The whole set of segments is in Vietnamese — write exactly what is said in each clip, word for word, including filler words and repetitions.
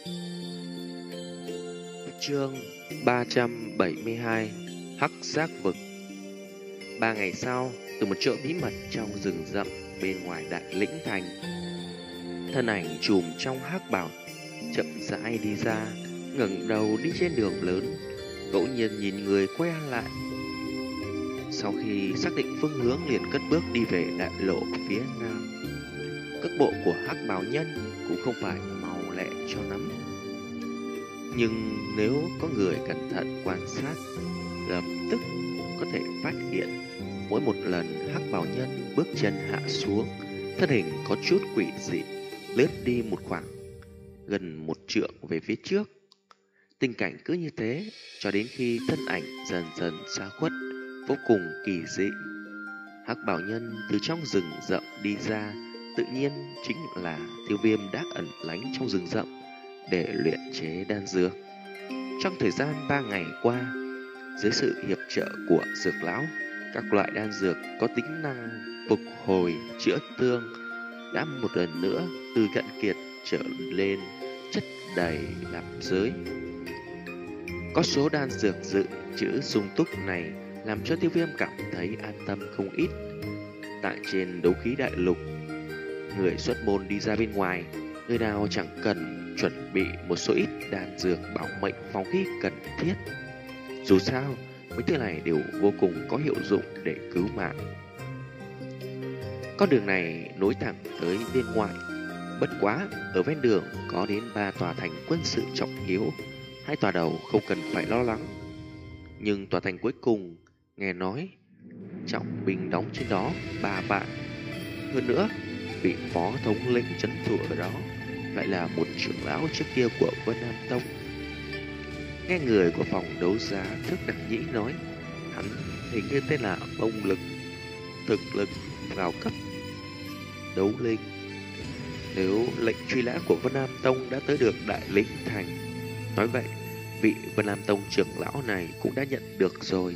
Chương ba trăm bảy mươi hai. Hắc Giác Vực. Ba ngày sau, từ một chỗ bí mật trong rừng rậm bên ngoài Đại Lĩnh Thành, thân ảnh trùm trong hắc bào chậm rãi đi ra, ngẩng đầu đi trên đường lớn, ngẫu nhiên nhìn người quay lại. Sau khi xác định phương hướng, liền cất bước đi về đại lộ phía nam. Cước bộ của hắc bào nhân cũng không phải mau lẹ cho lắm, nhưng nếu có người cẩn thận quan sát, lập tức có thể phát hiện mỗi một lần hắc bào nhân bước chân hạ xuống, thân hình có chút quỷ dị lướt đi một khoảng gần một trượng về phía trước. Tình cảnh cứ như thế cho đến khi thân ảnh dần dần xa khuất, vô cùng kỳ dị. Hắc bào nhân từ trong rừng rậm đi ra, tự nhiên chính là Tiêu Viêm đã ẩn lánh trong rừng rậm để luyện chế đan dược. Trong thời gian ba ngày qua, dưới sự hiệp trợ của dược lão, các loại đan dược có tính năng phục hồi chữa thương đã một lần nữa từ cạn kiệt trở lên chất đầy nạp giới. Có số đan dược dự trữ sung túc này làm cho Tiêu Viêm cảm thấy an tâm không ít. Tại trên đấu khí đại lục, người xuất môn đi ra bên ngoài, người nào chẳng cần chuẩn bị một số ít đan dược bảo mệnh phòng khi cần thiết. Dù sao, mấy thứ này đều vô cùng có hiệu dụng để cứu mạng. Con đường này nối thẳng tới bên ngoài. Bất quá, ở ven đường có đến ba tòa thành quân sự trọng yếu. Hai tòa đầu không cần phải lo lắng, nhưng tòa thành cuối cùng nghe nói trọng binh đóng trên đó ba vạn. Hơn nữa, vị phó thống lĩnh trấn thủ ở đó lại là một trưởng lão trước kia của Vân Nam Tông. Nghe người của phòng đấu giá Thức Đặc Nhĩ nói, hắn hình như tên là Bông Lực, thực lực vào cấp đấu linh. Nếu lệnh truy nã của Vân Nam Tông đã tới được Đại Lĩnh Thành, nói vậy vị Vân Nam Tông trưởng lão này cũng đã nhận được rồi.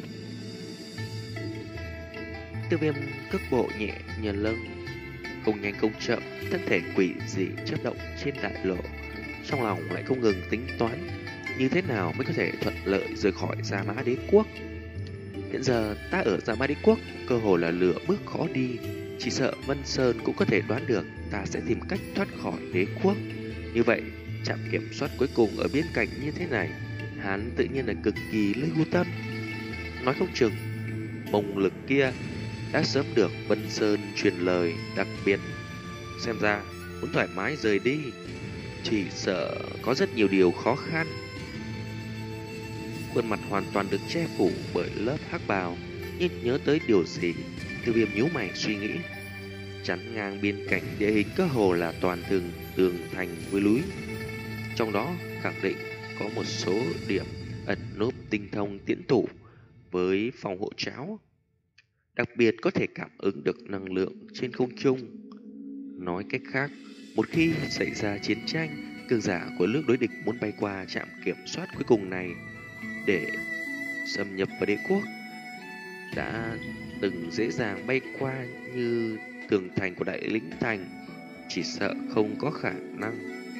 Tiêu Viêm cước bộ nhẹ nhàng lưng, không nhanh không chậm, thân thể quỷ dị chớp động trên đại lộ, trong lòng lại không ngừng tính toán như thế nào mới có thể thuận lợi rời khỏi Gia Mã Đế Quốc. Hiện giờ ta ở Gia Mã Đế Quốc cơ hồ là lửa bước khó đi, chỉ sợ Vân Sơn cũng có thể đoán được ta sẽ tìm cách thoát khỏi đế quốc. Như vậy, trạm kiểm soát cuối cùng ở biên cảnh như thế này, hắn tự nhiên là cực kỳ lưu tâm. Nói không chừng Bông Lực kia đã sớm được Vân Sơn truyền lời đặc biệt, xem ra muốn thoải mái rời đi chỉ sợ có rất nhiều điều khó khăn. Khuôn mặt hoàn toàn được che phủ bởi lớp hắc bào, nhưng nhớ tới điều gì, Tiêu Viêm nhíu mày suy nghĩ. Chắn ngang biên cảnh địa hình cơ hồ là toàn tường tường thành với núi, trong đó khẳng định có một số điểm ẩn núp tinh thông tiễn thủ với phòng hộ cháo, đặc biệt có thể cảm ứng được năng lượng trên không trung. Nói cách khác, một khi xảy ra chiến tranh, cường giả của nước đối địch muốn bay qua trạm kiểm soát cuối cùng này để xâm nhập vào đế quốc đã từng dễ dàng bay qua như tường thành của Đại Lĩnh Thành, chỉ sợ không có khả năng.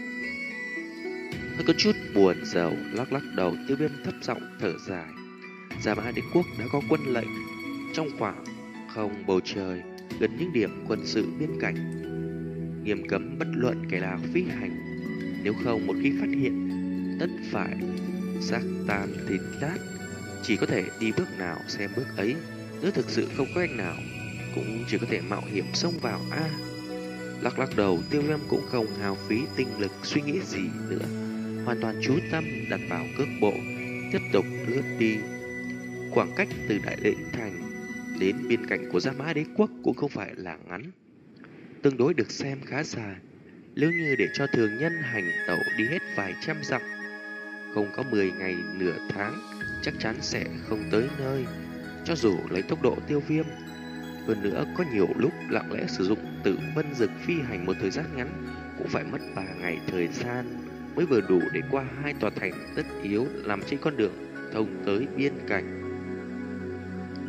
Hơi có chút buồn rầu lắc lắc đầu, Tiêu Viêm thấp giọng thở dài. Gia Mã Đế Quốc đã có quân lệnh trong khoảng không bầu trời gần những điểm quân sự biên cảnh, nghiêm cấm bất luận kẻ nào phi hành, nếu không một khi phát hiện tất phải xác tan thịt nát. Chỉ có thể đi bước nào xem bước ấy, nếu thực sự không có cách nào cũng chỉ có thể mạo hiểm xông vào a. Lắc lắc đầu, Tiêu Viêm cũng không hao phí tinh lực suy nghĩ gì nữa, hoàn toàn chú tâm đặt vào cước bộ, tiếp tục lướt đi. Khoảng cách từ Đại Lĩnh Thành đến biên cảnh của Gia Mã Đế Quốc cũng không phải là ngắn, tương đối được xem khá dài. Nếu như để cho thường nhân hành tẩu đi hết vài trăm dặm, không có mười ngày nửa tháng chắc chắn sẽ không tới nơi. Cho dù lấy tốc độ Tiêu Viêm, hơn nữa có nhiều lúc lặng lẽ sử dụng Tử Vân Dực phi hành một thời gian ngắn, cũng phải mất ba ngày thời gian mới vừa đủ để qua hai tòa thành tất yếu nằm trên con đường thông tới biên cảnh.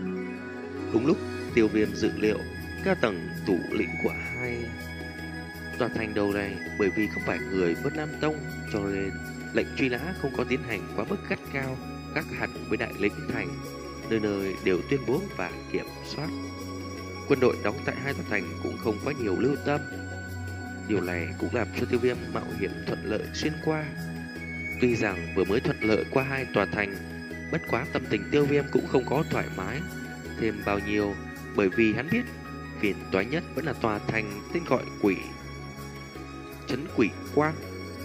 Đúng lúc Tiêu Viêm dự liệu, cao tầng thủ lĩnh của hai Tòa thành đầu này bởi vì không phải người Vân Nam Tông, cho nên lệnh truy nã không có tiến hành quá mức gắt cao, khác hẳn với đại lĩnh thành, nơi nơi đều tuyên bố và kiểm soát. Quân đội đóng tại hai tòa thành cũng không có nhiều lưu tâm. Điều này cũng làm cho Tiêu Viêm mạo hiểm thuận lợi xuyên qua. Tuy rằng vừa mới thuận lợi qua hai tòa thành, bất quá tâm tình Tiêu Viêm cũng không có thoải mái thêm bao nhiêu, bởi vì hắn biết phiền toái nhất vẫn là tòa thành tên gọi Quỷ Trấn Quỷ Quan.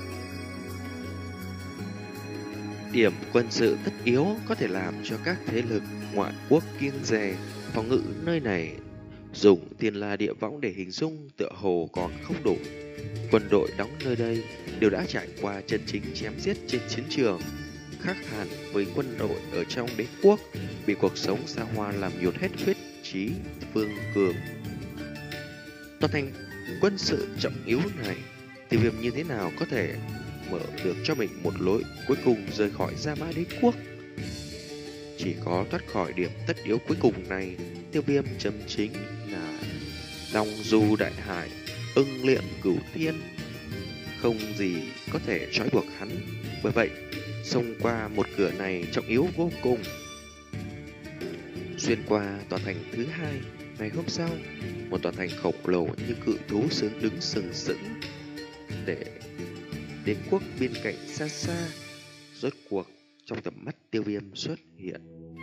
Điểm quân sự tất yếu có thể làm cho các thế lực ngoại quốc kiêng dè phòng ngự nơi này. Dùng Thiên La Địa Võng để hình dung tựa hồ còn không đủ. Quân đội đóng nơi đây đều đã trải qua chân chính chém giết trên chiến trường, khác hẳn với quân đội ở trong đế quốc bị cuộc sống xa hoa làm nhột hết huyết trí vương cường. Tòa thành quân sự trọng yếu này, Tiêu Viêm như thế nào có thể mở được cho mình một lối cuối cùng rời khỏi Gia Mã Đế quốc? Chỉ có thoát khỏi điểm tất yếu cuối cùng này, Tiêu Viêm chấm chính là Long Du Đại Hải, ưng liệm cửu thiên, không gì có thể trói buộc hắn. Bởi vậy, xông qua một cửa này trọng yếu vô cùng. Xuyên qua tòa thành thứ hai, ngày hôm sau, một tòa thành khổng lồ như cự thú sướng đứng sừng sững để đế quốc bên cạnh xa xa, rốt cuộc trong tầm mắt Tiêu Viêm xuất hiện.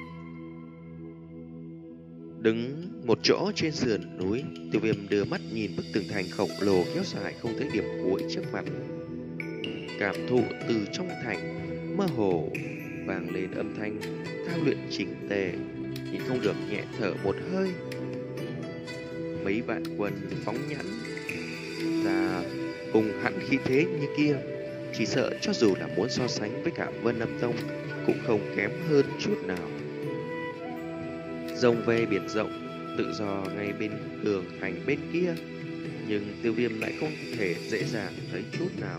Đứng một chỗ trên sườn núi, Tiêu Viêm đưa mắt nhìn bức tường thành khổng lồ kéo dài không thấy điểm cuối trước mặt. Cảm thụ từ trong thành mơ hồ vang lên âm thanh thao luyện chỉnh tề, nhìn không được nhẹ thở một hơi. Mấy vạn quân phóng nhãn ra hùng hãn khí thế như kia, chỉ sợ cho dù là muốn so sánh với cả Vân Nam Tông cũng không kém hơn chút nào. Rồng về biển rộng, tự do ngay bên tường thành bên kia, nhưng Tiêu Viêm lại không thể dễ dàng thấy chút nào.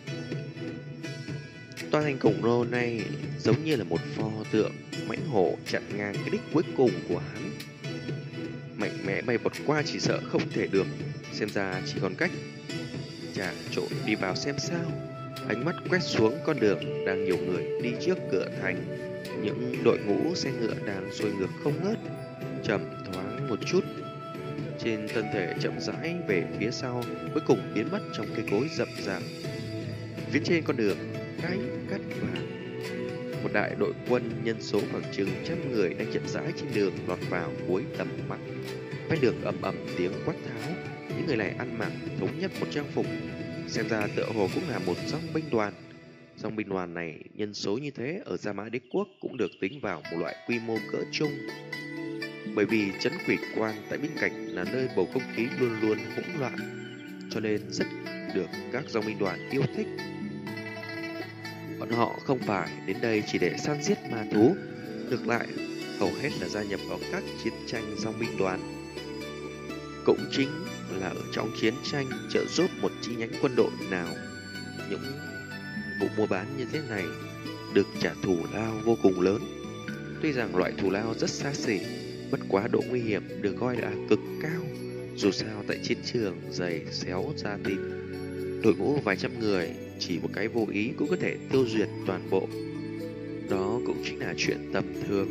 Tòa thành khổng lồ này giống như là một pho tượng mãnh hổ chặn ngang cái đích cuối cùng của hắn. Mạnh mẽ bay vọt qua chỉ sợ không thể được, xem ra chỉ còn cách trà trộn đi vào xem sao. Ánh mắt quét xuống con đường đang nhiều người đi trước cửa thành, những đội ngũ xe ngựa đang xuôi ngược không ngớt, chậm thoáng một chút trên thân thể chậm rãi về phía sau, cuối cùng biến mất trong cây cối rậm rạp. Phía trên con đường cái cắt vàng, một đại đội quân nhân số khoảng chừng trăm người đang chậm rãi trên đường lọt vào cuối tầm mắt. Ven đường ầm ầm tiếng quát tháo, những người này ăn mặc thống nhất một trang phục, xem ra tựa hồ cũng là một dòng binh đoàn. Dòng binh đoàn này nhân số như thế ở Gia Mã Đế quốc cũng được tính vào một loại quy mô cỡ trung. Bởi vì trấn Quỷ Quan tại bên cạnh là nơi bầu không khí luôn luôn hỗn loạn, cho nên rất được các dòng binh đoàn yêu thích. Bọn họ không phải đến đây chỉ để săn giết ma thú, ngược lại hầu hết là gia nhập vào các chiến tranh dòng binh đoàn. Cũng chính là ở trong chiến tranh trợ giúp một chi nhánh quân đội nào, những vụ mua bán như thế này được trả thù lao vô cùng lớn. Tuy rằng loại thù lao rất xa xỉ, bất quá độ nguy hiểm được coi là cực cao. Dù sao tại chiến trường dày xéo ra thịt, đội ngũ vài trăm người chỉ một cái vô ý cũng có thể tiêu diệt toàn bộ. Đó cũng chính là chuyện tầm thường.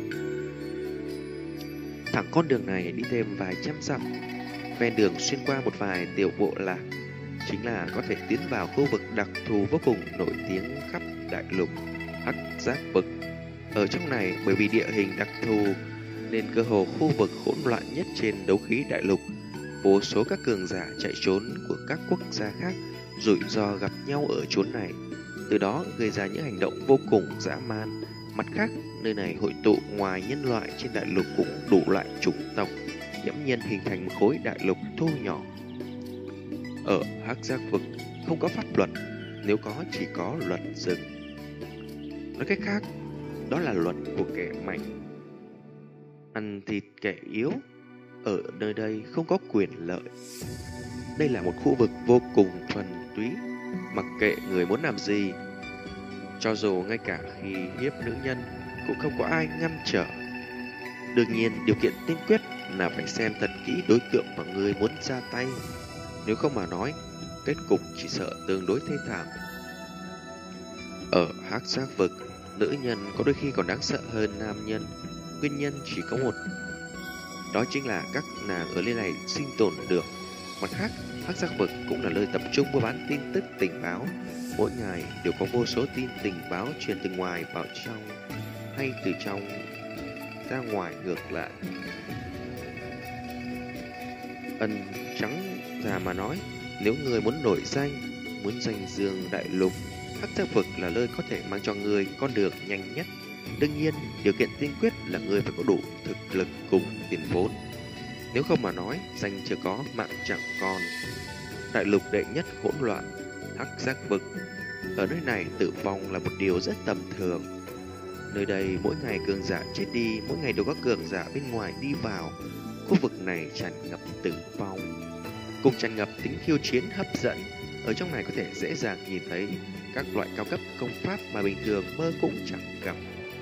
Thẳng con đường này đi thêm vài trăm dặm, ven đường xuyên qua một vài tiểu bộ lạc, chính là có thể tiến vào khu vực đặc thù vô cùng nổi tiếng khắp đại lục, Hắc Giác Vực. Ở trong này bởi vì địa hình đặc thù nên cơ hồ khu vực hỗn loạn nhất trên đấu khí đại lục, vô số các cường giả chạy trốn của các quốc gia khác rủi ro gặp nhau ở chốn này, từ đó gây ra những hành động vô cùng dã man. Mặt khác, nơi này hội tụ ngoài nhân loại trên đại lục cũng đủ loại chủng tộc, nghiễm nhiên hình thành một khối đại lục thu nhỏ. Ở Hắc Giác Vực không có pháp luật, nếu có chỉ có luật rừng. Nói cách khác, đó là luật của kẻ mạnh ăn thịt kẻ yếu. Ở nơi đây không có quyền lợi. Đây là một khu vực vô cùng thuần túy, mặc kệ người muốn làm gì, cho dù ngay cả khi hiếp nữ nhân cũng không có ai ngăn trở. Đương nhiên điều kiện tiên quyết là phải xem thật kỹ đối tượng mà người muốn ra tay. Nếu không mà nói, kết cục chỉ sợ tương đối thê thảm. Ở hắc giác vực, nữ nhân có đôi khi còn đáng sợ hơn nam nhân. Nguyên nhân chỉ có một, đó chính là các nàng ở nơi này sinh tồn được. Mặt khác, hắc giác vực cũng là nơi tập trung mua bán tin tức tình báo. Mỗi ngày đều có vô số tin tình báo truyền từ ngoài vào trong, hay từ trong ra ngoài ngược lại. Ân trắng ra mà nói, nếu người muốn nổi danh, muốn danh dương đại lục, hắc giác vực là nơi có thể mang cho người con đường nhanh nhất. Đương nhiên, điều kiện tiên quyết là người phải có đủ thực lực cùng tiền vốn. Nếu không mà nói, danh chưa có, mạng chẳng còn. Đại lục đệ nhất hỗn loạn, hắc giác vực. Ở nơi này tử vong là một điều rất tầm thường. Nơi đây mỗi ngày cường giả chết đi, mỗi ngày đều có cường giả bên ngoài đi vào. Khu vực này tràn ngập tử vong, cùng tràn ngập tính khiêu chiến hấp dẫn. Ở trong này có thể dễ dàng nhìn thấy các loại cao cấp công pháp mà bình thường mơ cũng chẳng gặp.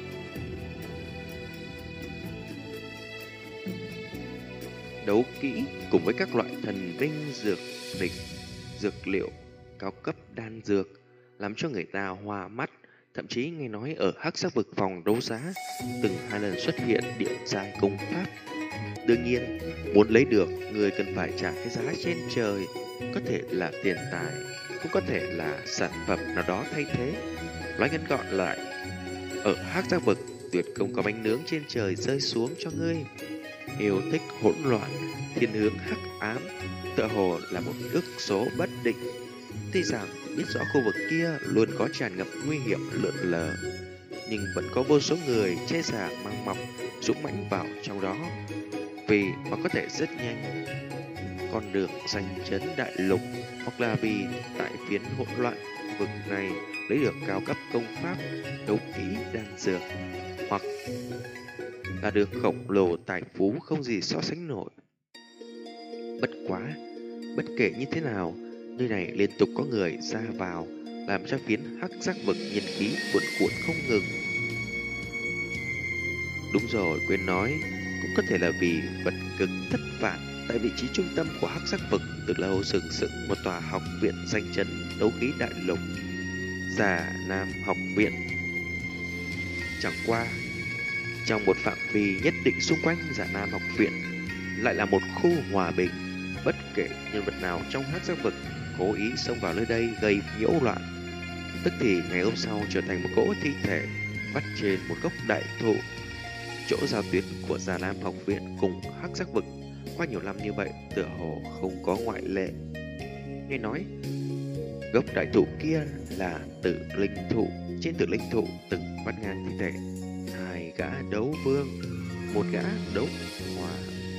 Đấu kỹ cùng với các loại thần binh dược địch, dược liệu, cao cấp đan dược, làm cho người ta hoa mắt. Thậm chí nghe nói ở hắc giác vực phòng đấu giá từng hai lần xuất hiện địa giai công pháp. Đương nhiên, muốn lấy được, người cần phải trả cái giá trên trời, có thể là tiền tài, cũng có thể là sản phẩm nào đó thay thế. Nói ngắn gọn lại, ở hắc giác vực tuyệt không có bánh nướng trên trời rơi xuống cho ngươi. Yêu thích hỗn loạn, thiên hướng hắc ám, tựa hồ là một ước số bất định. Tuy rằng biết rõ khu vực kia luôn có tràn ngập nguy hiểm lượn lờ, nhưng vẫn có vô số người che giả mang mọc, dũng mãnh vào trong đó, vì họ có thể rất nhanh con đường danh chấn đại lục, hoặc là vì tại phiến hỗn loạn vực này lấy được cao cấp công pháp, đấu kỹ, đan dược, hoặc là được khổng lồ tài phú không gì so sánh nổi. Bất quá, bất kể như thế nào, nơi này liên tục có người ra vào, làm cho phiến hắc giác vực nhân khí cuồn cuộn không ngừng. Đúng rồi, quên nói, cũng có thể là vì vật cực thất vạn. Tại vị trí trung tâm của hắc giác vực từ lâu sừng sững một tòa học viện danh chấn đấu khí đại lục, Già Nam học viện. Chẳng qua, trong một phạm vi nhất định xung quanh Già Nam học viện lại là một khu hòa bình. Bất kể nhân vật nào trong hắc giác vực cố ý xông vào nơi đây gây nhiễu loạn, tức thì ngày hôm sau trở thành một cỗ thi thể vắt trên một gốc đại thụ. Chỗ giao tuyến của Già Nam học viện cùng hắc giác vực qua nhiều năm như vậy tựa hồ không có ngoại lệ. Nghe nói gốc đại thụ kia là tử linh thụ, trên tử linh thụ từng vắt ngang thi thể hai gã đấu vương, một gã đấu hòa.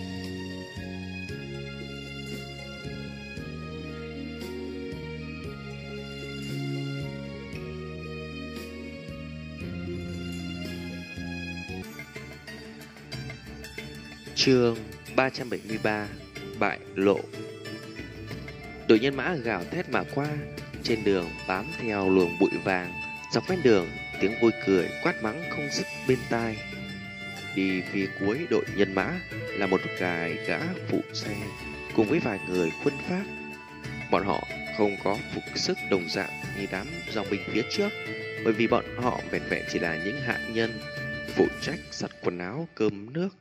Chương ba trăm bảy mươi ba, bại lộ. Đội nhân mã gào thét mà qua, trên đường bám theo luồng bụi vàng, dọc ven đường tiếng vui cười quát mắng không dứt bên tai. Đi phía cuối đội nhân mã là một vài gã phụ xe cùng với vài người khuân pháp. Bọn họ không có phục sức đồng dạng như đám dòng binh phía trước, bởi vì bọn họ vẹn vẹn chỉ là những hạ nhân phụ trách giặt quần áo, cơm nước,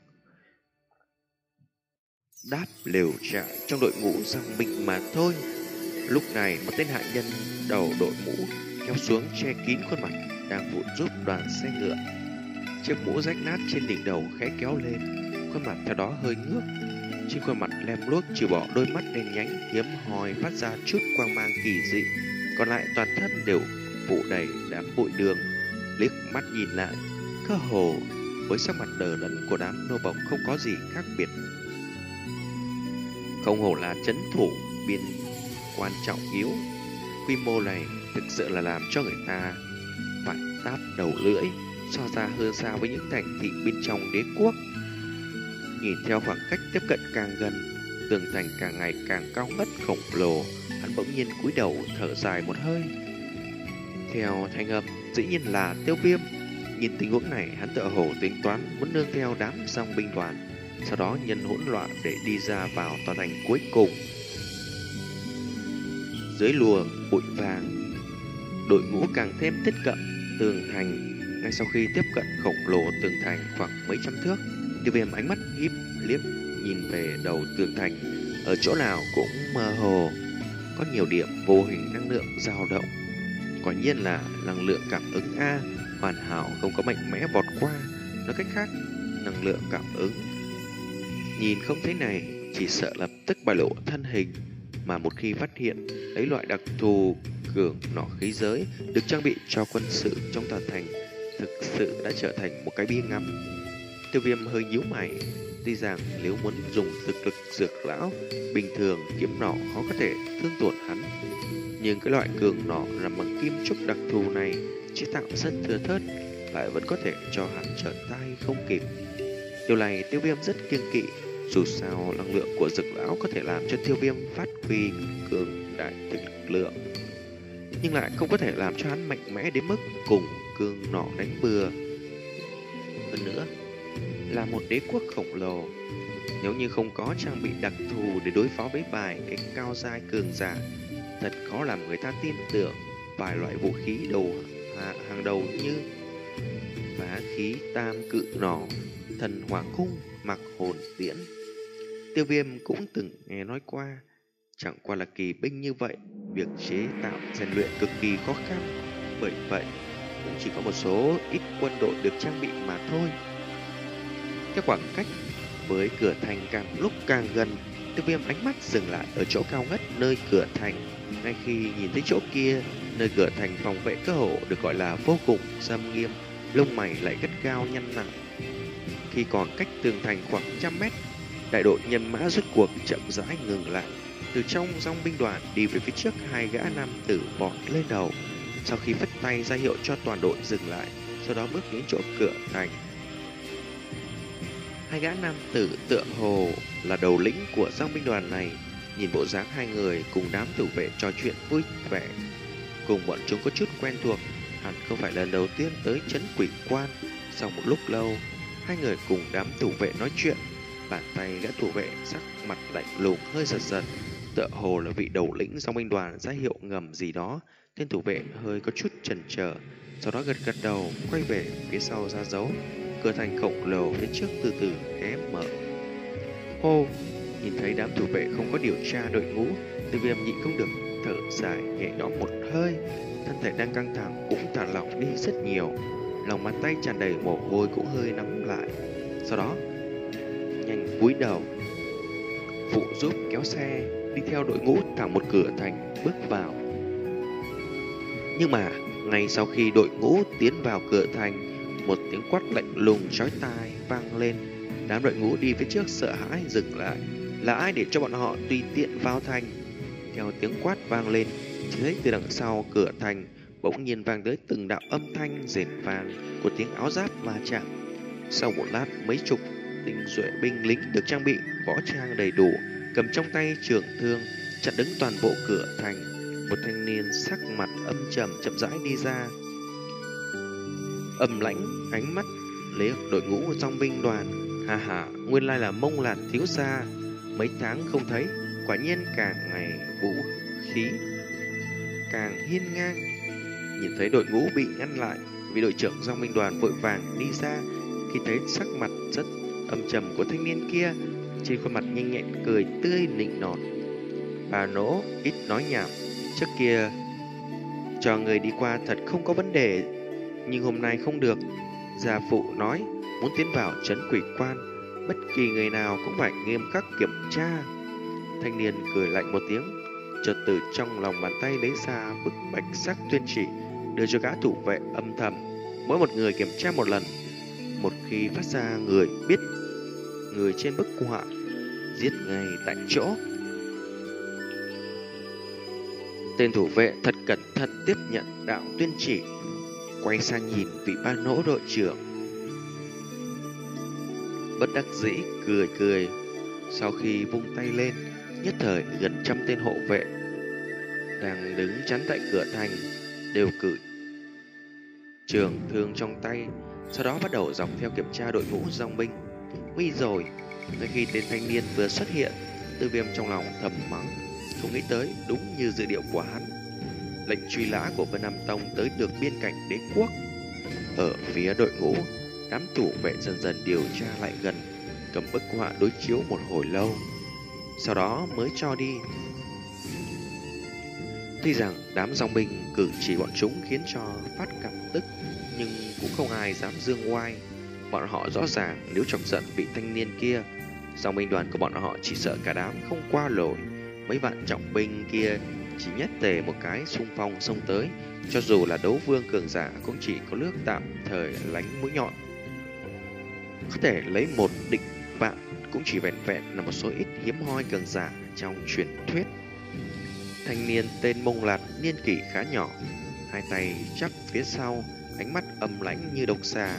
đáp lều trại trong đội ngũ dòng binh mà thôi. Lúc này một tên hạ nhân đầu đội mũ kéo xuống che kín khuôn mặt, đang phụ giúp đoàn xe ngựa. Chiếc mũ rách nát trên đỉnh đầu khẽ kéo lên, khuôn mặt theo đó hơi ngước. Trên khuôn mặt lem luốc trừ bỏ đôi mắt đen nhánh hiếm hoi phát ra chút quang mang kỳ dị, còn lại toàn thân đều phủ đầy đám bụi đường. Liếc mắt nhìn lại, cơ hồ với sắc mặt đờ đẫn của đám nô bộc không có gì khác biệt. Không hổ là trấn thủ biên quan trọng yếu, quy mô này thực sự là làm cho người ta phải táp đầu lưỡi, so ra hơn xa với những thành thị bên trong đế quốc. Nhìn theo khoảng cách tiếp cận càng gần, tường thành càng ngày càng cao ngất khổng lồ, hắn bỗng nhiên cúi đầu thở dài một hơi. Theo thanh âm dĩ nhiên là Tiêu Viêm. Nhìn tình huống này, hắn tựa hồ tính toán muốn nương theo đám dòng binh đoàn, sau đó nhân hỗn loạn để đi ra vào tòa thành cuối cùng. dưới luồng bụi vàng. Đội ngũ càng thêm tiếp cận tường thành. Ngay sau khi tiếp cận khổng lồ tường thành khoảng mấy trăm thước, Tiêu Viêm ánh mắt híp liếc nhìn về đầu tường thành. Ở chỗ nào cũng mơ hồ có nhiều điểm vô hình năng lượng dao động. Quả nhiên là năng lượng cảm ứng A, hoàn hảo, không có mạnh mẽ vọt qua. Nói cách khác, năng lượng cảm ứng nhìn không thấy này, chỉ sợ lập tức bại lộ thân hình. Mà một khi phát hiện lấy loại đặc thù cường nỏ khí giới được trang bị cho quân sự trong tòa thành, thực sự đã trở thành một cái bia ngắm. Tiêu Viêm hơi nhíu mày. Tuy rằng nếu muốn dùng thực lực dược lão, bình thường kiếm nỏ khó có thể thương tổn hắn, nhưng cái loại cường nỏ làm bằng kim trúc đặc thù này chế tạo rất thưa thớt, lại vẫn có thể cho hắn trở tay không kịp. Điều này Tiêu Viêm rất kiêng kỵ. Dù sao năng lượng của dược lão có thể làm cho Tiêu Viêm phát huy cường đại thực lực lượng, nhưng lại không có thể làm cho hắn mạnh mẽ đến mức cùng cường nỏ đánh bừa. Hơn nữa là một đế quốc khổng lồ, nếu như không có trang bị đặc thù để đối phó với vài cái cao giai cường giả, thật khó làm người ta tin tưởng vài loại vũ khí đầu hàng đầu như phá khí tam cự nỏ, thần hỏa cung, mặc hồn tiễn. Tiêu Viêm cũng từng nghe nói qua, chẳng qua là kỳ binh như vậy, việc chế tạo rèn luyện cực kỳ khó khăn, bởi vậy cũng chỉ có một số ít quân đội được trang bị mà thôi. Cái khoảng cách với cửa thành càng lúc càng gần, Tiêu Viêm ánh mắt dừng lại ở chỗ cao ngất nơi cửa thành. Ngay khi nhìn thấy chỗ kia, nơi cửa thành phòng vệ cơ hồ được gọi là vô cùng nghiêm nghiêm, lông mày lại gắt cao nhăn nặng. Khi còn cách tường thành khoảng trăm mét, đại đội nhân mã rút cuộc chậm rãi ngừng lại. Từ trong dòng binh đoàn đi về phía trước, hai gã nam tử vọt lên đầu. Sau khi phất tay ra hiệu cho toàn đội dừng lại, sau đó bước đến chỗ cửa thành. Hai gã nam tử tựa hồ là đầu lĩnh của dòng binh đoàn này. Nhìn bộ dáng hai người cùng đám thủ vệ trò chuyện vui vẻ, cùng bọn chúng có chút quen thuộc, hẳn không phải lần đầu tiên tới trấn Quỷ Quan. Sau một lúc lâu, hai người cùng đám thủ vệ nói chuyện. Bàn tay gã thủ vệ sắc mặt lạnh lùng hơi giật giật, tựa hồ là vị đầu lĩnh dòng binh đoàn ra hiệu ngầm gì đó. Tên thủ vệ hơi có chút chần chờ, sau đó gật gật đầu, quay về phía sau ra dấu. Cửa thành khổng lồ phía trước từ từ hé mở. Hô! Nhìn thấy đám thủ vệ không có điều tra đội ngũ, Tiêu Viêm nhịn không được thở dài nhẹ nhõm một hơi. Thân thể đang căng thẳng cũng thả lỏng đi rất nhiều, lòng bàn tay tràn đầy mồ hôi cũng hơi nắm lại. Sau đó nhanh cúi đầu phụ giúp kéo xe, đi theo đội ngũ thẳng một cửa thành bước vào. Nhưng mà ngay sau khi đội ngũ tiến vào cửa thành, một tiếng quát lạnh lùng chói tai vang lên. Đám đội ngũ đi phía trước sợ hãi dừng lại. Là ai để cho bọn họ tùy tiện vào thành? Theo tiếng quát vang lên, chỉ thấy từ đằng sau cửa thành bỗng nhiên vang tới từng đạo âm thanh rền vang của tiếng áo giáp va chạm. Sau một lát, mấy chục tinh nhuệ binh lính được trang bị võ trang đầy đủ, cầm trong tay trường thương chặn đứng toàn bộ cửa thành. Một thanh niên sắc mặt âm trầm chậm rãi đi ra, âm lãnh ánh mắt lấy đội ngũ dòng binh đoàn. Hà hà, nguyên lai là Mông Lạt thiếu gia, mấy tháng không thấy, quả nhiên càng ngày vũ khí càng hiên ngang. Nhìn thấy đội ngũ bị ngăn lại, vị đội trưởng dòng binh đoàn vội vàng đi ra. Khi thấy sắc mặt rất âm trầm của thanh niên kia, trên khuôn mặt nhanh nhẹn cười tươi nịnh nọt. Bà nỗ ít nói nhảm, trước kia cho người đi qua thật không có vấn đề, nhưng hôm nay không được. Gia phụ nói muốn tiến vào trấn Quỷ Quan, bất kỳ người nào cũng phải nghiêm khắc kiểm tra. Thanh niên cười lạnh một tiếng, chợt từ trong lòng bàn tay lấy ra bức bạch sắc tuyên chỉ, đưa cho gã thủ vệ âm thầm. Mỗi một người kiểm tra một lần, một khi phát ra người biết người trên bức họa, giết ngay tại chỗ. Tên thủ vệ thật cẩn thận tiếp nhận đạo tuyên chỉ, quay sang nhìn vị ba nỗ đội trưởng, bất đắc dĩ cười cười. Sau khi vung tay lên, nhất thời gần trăm tên hộ vệ đang đứng chắn tại cửa thành đều cử trường thương trong tay, sau đó bắt đầu dọc theo kiểm tra đội ngũ dòng binh. Nguy rồi! Ngay khi tên thanh niên vừa xuất hiện, Tiêu Viêm trong lòng thầm mắng, không nghĩ tới, đúng như dự điệu của hắn, lệnh truy nã của Vân Nam Tông tới được biên cảnh đế quốc. Ở phía đội ngũ, đám thủ vệ dần dần điều tra lại gần, cầm bức họa đối chiếu một hồi lâu, sau đó mới cho đi. Tuy rằng đám dòng binh cử chỉ bọn chúng khiến cho phát cảm tức, nhưng cũng không ai dám dương oai. Bọn họ rõ ràng nếu chọc giận vị thanh niên kia, dòng binh đoàn của bọn họ chỉ sợ cả đám không qua nổi. Mấy vạn trọng binh kia chỉ nhất tề một cái xung phong xông tới, cho dù là đấu vương cường giả cũng chỉ có nước tạm thời lánh mũi nhọn. Có thể lấy một địch vạn cũng chỉ vẹn vẹn là một số ít hiếm hoi cường giả trong truyền thuyết. Thanh niên tên Mông Lạt niên kỷ khá nhỏ, hai tay chắp phía sau, ánh mắt âm lãnh như độc xà.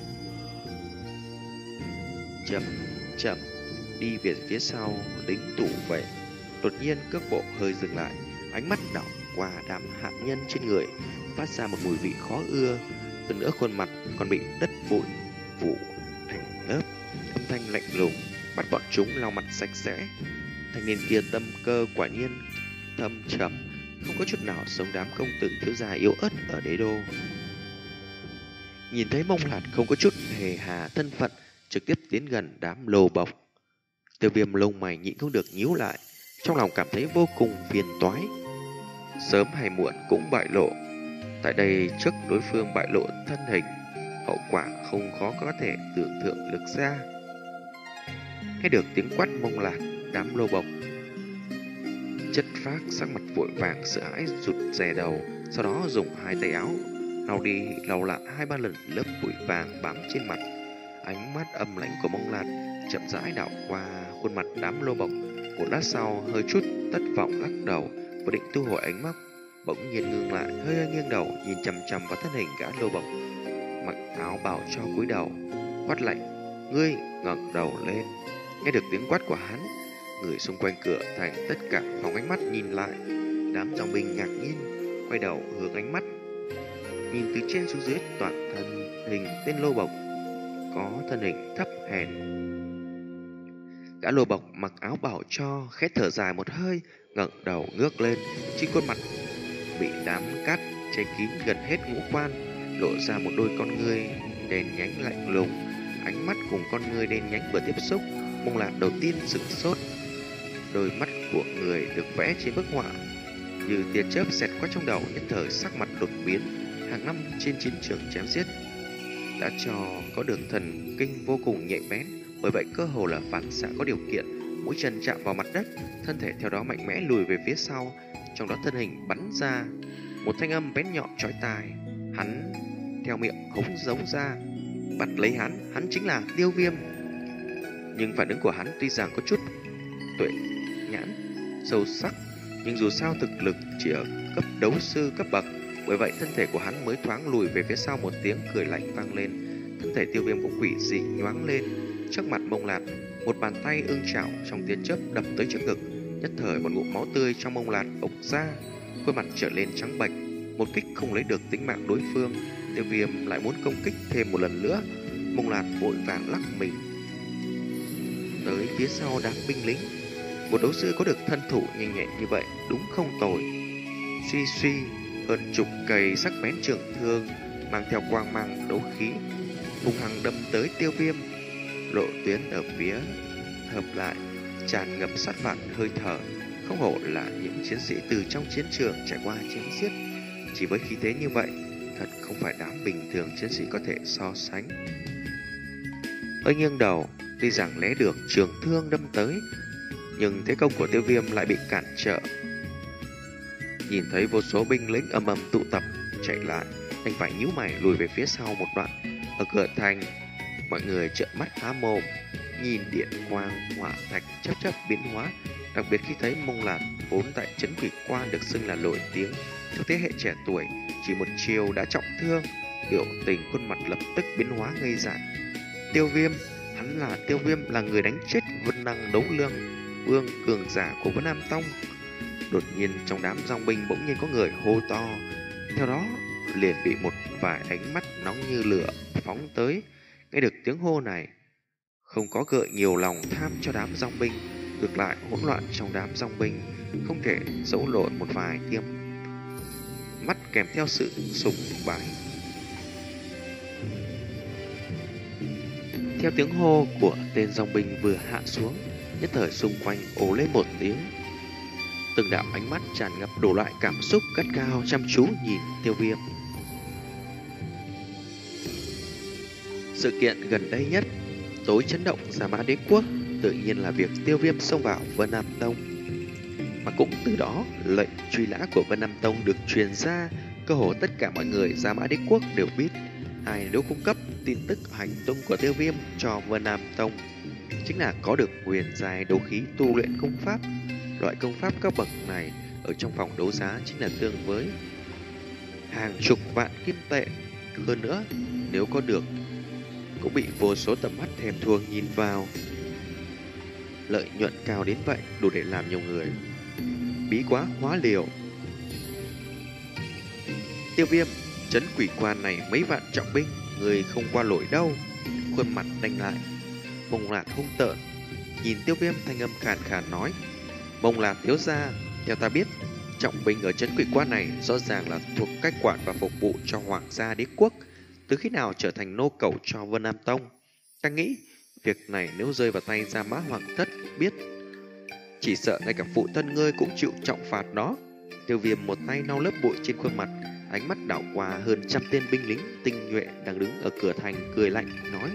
Chậm chậm đi về phía sau lính thủ vệ, đột nhiên cước bộ hơi dừng lại, ánh mắt đảo qua đám hạ nhân trên người, phát ra một mùi vị khó ưa. Hơn nữa khuôn mặt còn bị đất bụi phủ thành lớp, âm thanh lạnh lùng bắt bọn chúng lau mặt sạch sẽ. Thanh niên kia tâm cơ quả nhiên thâm trầm, không có chút nào giống đám công tử thiếu gia yếu ớt ở đế đô. Nhìn thấy Mông Lạt không có chút hề hà thân phận, trực tiếp tiến gần đám lô bộc, Tiêu Viêm lông mày nhịn không được nhíu lại, trong lòng cảm thấy vô cùng phiền toái. Sớm hay muộn cũng bại lộ. Tại đây trước đối phương bại lộ thân hình, hậu quả không khó có thể tưởng tượng được ra. Nghe được tiếng quát Mông Lạt, đám lô bộc chất phác sắc mặt vội vàng sợ hãi rụt rè đầu, sau đó dùng hai tay áo lau đi lau lại hai ba lần lớp bụi vàng bám trên mặt. Ánh mắt âm lãnh của Mông Lạt chậm rãi đảo qua khuôn mặt đám lô bộc, một lát sau hơi chút thất vọng lắc đầu, và định thu hồi ánh mắt, bỗng nhiên ngưng lại, hơi, hơi nghiêng đầu nhìn chằm chằm vào thân hình gã lô bộc mặc áo bào cho cúi đầu, quát lạnh: "Ngươi ngẩng đầu lên!" Nghe được tiếng quát của hắn, người xung quanh cửa thành tất cả phóng ánh mắt nhìn lại. Đám dòng binh ngạc nhiên quay đầu hướng ánh mắt nhìn từ trên xuống dưới, toàn thân hình tên lô bộc có thân hình thấp hèn. Gã lô bộc mặc áo bảo cho khẽ thở dài một hơi, ngẩng đầu ngước lên, trên khuôn mặt bị đám cát che kín gần hết ngũ quan, lộ ra một đôi con ngươi đen nhánh lạnh lùng. Ánh mắt cùng con ngươi đen nhánh vừa tiếp xúc, Mông Lạt đầu tiên sửng sốt. Đôi mắt của người được vẽ trên bức họa như tia chớp xẹt qua trong đầu, nhất thời sắc mặt đột biến. Hàng năm trên chiến trường chém giết đã cho có được thần kinh vô cùng nhạy bén, bởi vậy cơ hồ là phản xạ có điều kiện, mũi chân chạm vào mặt đất, thân thể theo đó mạnh mẽ lùi về phía sau, trong đó thân hình bắn ra một thanh âm bén nhọn chói tai. Hắn theo miệng hống giống ra, bắt lấy hắn, hắn chính là Tiêu Viêm. Nhưng phản ứng của hắn tuy rằng có chút tuệ nhãn sâu sắc, nhưng dù sao thực lực chỉ ở cấp đấu sư cấp bậc, bởi vậy thân thể của hắn mới thoáng lùi về phía sau. Một tiếng cười lạnh vang lên, thân thể Tiêu Viêm cũng quỷ dị nhoáng lên trước mặt Mông Lạt, một bàn tay ưng chảo trong tia chớp đập tới trước ngực, nhất thời một ngụm máu tươi trong Mông Lạt ộc ra, khuôn mặt trở lên trắng bệch. Một kích không lấy được tính mạng đối phương, Tiêu Viêm lại muốn công kích thêm một lần nữa. Mông Lạt vội vàng lắc mình tới phía sau đám binh lính. Một đấu sư có được thân thủ nhanh nhẹn như vậy đúng không tồi. Suy suy, hơn chục cây sắc bén trường thương mang theo quang mang đấu khí hung hăng đâm tới Tiêu Viêm. Lộ tuyến ở phía hợp lại tràn ngập sát phạt hơi thở, không hổ là những chiến sĩ từ trong chiến trường trải qua chém giết. Chỉ với khí thế như vậy, thật không phải đám bình thường chiến sĩ có thể so sánh. Hơi nghiêng đầu, tuy rằng né được trường thương đâm tới, nhưng thế công của Tiêu Viêm lại bị cản trở. Nhìn thấy vô số binh lính ầm ầm tụ tập chạy lại, anh phải nhíu mày lùi về phía sau một đoạn. Ở cửa thành, mọi người trợn mắt há mồm nhìn điện quang hỏa thạch chớp chớp biến hóa, đặc biệt khi thấy Mông Lạt vốn tại trấn Quỷ Quan được xưng là nổi tiếng trong thế hệ trẻ tuổi, chỉ một chiều đã trọng thương, biểu tình khuôn mặt lập tức biến hóa ngây dại. Tiêu Viêm, hắn là Tiêu Viêm, là người đánh chết Vân Năng Đấu Lương vương cường giả của Vân Nam Tông. Đột nhiên trong đám dòng binh bỗng nhiên có người hô to, theo đó liền bị một vài ánh mắt nóng như lửa phóng tới. Nghe được tiếng hô này, không có gợi nhiều lòng tham cho đám dòng binh, ngược lại hỗn loạn trong đám dòng binh không thể giấu nổi một vài tiêm mắt kèm theo sự sùng bái. Theo tiếng hô của tên dòng binh vừa hạ xuống, nhất thời xung quanh ồ lên một tiếng. Từng đạo ánh mắt tràn ngập đủ loại cảm xúc gắt gao chăm chú nhìn Tiêu Viêm. Sự kiện gần đây nhất tối chấn động Gia Mã Đế Quốc tự nhiên là việc Tiêu Viêm xông vào Vân Nam Tông. Mà cũng từ đó, lệnh truy nã của Vân Nam Tông được truyền ra, cơ hồ tất cả mọi người Gia Mã Đế Quốc đều biết. Ai nếu cung cấp tin tức hành tung của Tiêu Viêm cho Vân Nam Tông chính là có được huyền giai đấu khí tu luyện công pháp. Loại công pháp cấp bậc này ở trong phòng đấu giá chính là tương với hàng chục vạn kim tệ. Hơn nữa, nếu có được cũng bị vô số tầm mắt thèm thuồng nhìn vào. Lợi nhuận cao đến vậy đủ để làm nhiều người bí quá hóa liều. Tiêu Viêm, trấn quỷ quan này mấy vạn trọng binh, người không qua nổi đâu. Khuôn mặt đanh lại, Mông Lạt hung tợn nhìn Tiêu Viêm, thanh âm khàn khàn nói: Mông Lạt thiếu gia, theo ta biết, trọng binh ở trấn quỷ quan này rõ ràng là thuộc cách quản và phục vụ cho Hoàng gia Đế Quốc. Từ khi nào trở thành nô cẩu cho Vân Nam Tông? Ta nghĩ việc này nếu rơi vào tay Gia Mã Hoàng thất biết, chỉ sợ ngay cả phụ thân ngươi cũng chịu trọng phạt đó. Tiêu Viêm một tay lau lớp bụi trên khuôn mặt, ánh mắt đảo qua hơn trăm tên binh lính tinh nhuệ đang đứng ở cửa thành, cười lạnh nói.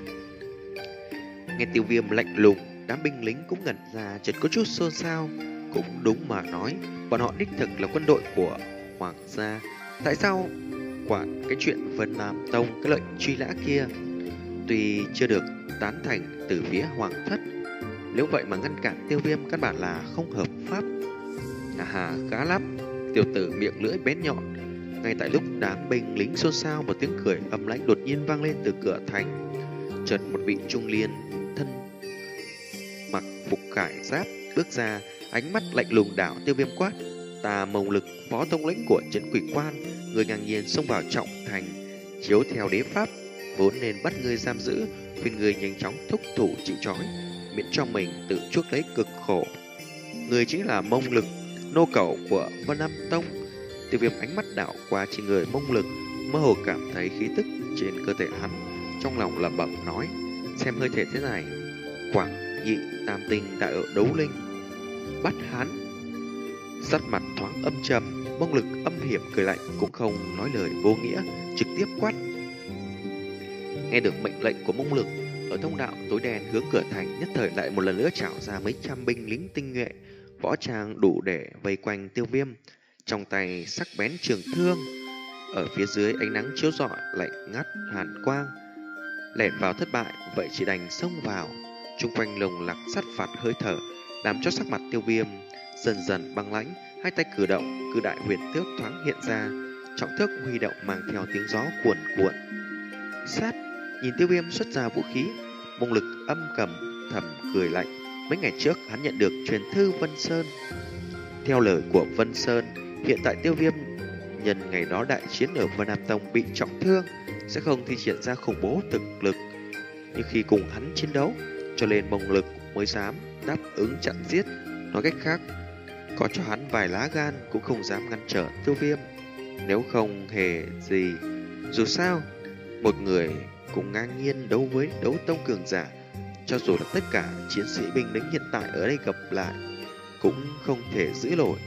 Nghe Tiêu Viêm lạnh lùng, đám binh lính cũng ngẩn ra, chợt có chút xôn xao. Cũng đúng mà nói, bọn họ đích thực là quân đội của Hoàng gia, tại sao quản cái chuyện Vân Nam Tông, cái lệnh truy nã kia? Tuy chưa được tán thành từ phía Hoàng thất, nếu vậy mà ngăn cản Tiêu Viêm căn bản là không hợp pháp. À hà, khá lắm. Tiểu tử miệng lưỡi bén nhọn. Ngay tại lúc đám binh lính xôn xao, một tiếng cười âm lãnh đột nhiên vang lên từ cửa thành. Chợt một vị trung niên thân mặc phục khải giáp bước ra, ánh mắt lạnh lùng đảo Tiêu Viêm quát: Ta Mông Lực, phó thống lĩnh của trấn quỷ quan, người ngang nhiên xông vào trọng thành, chiếu theo đế pháp, vốn nên bắt ngươi giam giữ, khuyên ngươi nhanh chóng thúc thủ chịu trói, miễn cho mình tự chuốc lấy cực khổ. Người chính là Mông Lực, nô cẩu của Vân Nam Tông. Tiêu Viêm ánh mắt đảo qua trên người Mông Lực, mơ hồ cảm thấy khí tức trên cơ thể hắn, trong lòng lẩm bẩm nói: xem hơi thể thế này, Quảng Nhị Tam Tinh đại ở đấu linh, bắt hắn. Sắc mặt thoáng âm trầm, Mông Lực âm hiểm cười lạnh, cũng không nói lời vô nghĩa, trực tiếp quát. Nghe được mệnh lệnh của Mông Lực, ở thông đạo tối đen hướng cửa thành nhất thời lại một lần nữa trảo ra mấy trăm binh lính tinh nhuệ, võ trang đủ để vây quanh Tiêu Viêm, trong tay sắc bén trường thương. Ở phía dưới ánh nắng chiếu rọi lạnh ngắt hàn quang, lẻn vào thất bại vậy chỉ đành xông vào. Chung quanh lồng lặc sát phạt hơi thở, làm cho sắc mặt Tiêu Viêm dần dần băng lãnh. Hai tay cử động, cử đại huyền tước thoáng hiện ra, trọng thước huy động mang theo tiếng gió cuồn cuộn. Sát nhìn Tiêu Viêm xuất ra vũ khí, Mông Lực âm cầm thầm cười lạnh. Mấy ngày trước hắn nhận được truyền thư Vân Sơn. Theo lời của Vân Sơn, hiện tại Tiêu Viêm nhân ngày đó đại chiến ở Vân Nam Tông bị trọng thương, sẽ không thi triển ra khủng bố thực lực như khi cùng hắn chiến đấu, cho nên Mông Lực mới dám đáp ứng chặn giết. Nói cách khác, có cho hắn vài lá gan cũng không dám ngăn trở Tiêu Viêm. Nếu không hề gì, dù sao một người cũng ngang nhiên đấu với đấu tông cường giả, cho dù là tất cả chiến sĩ binh lính hiện tại ở đây gặp lại cũng không thể giữ nổi.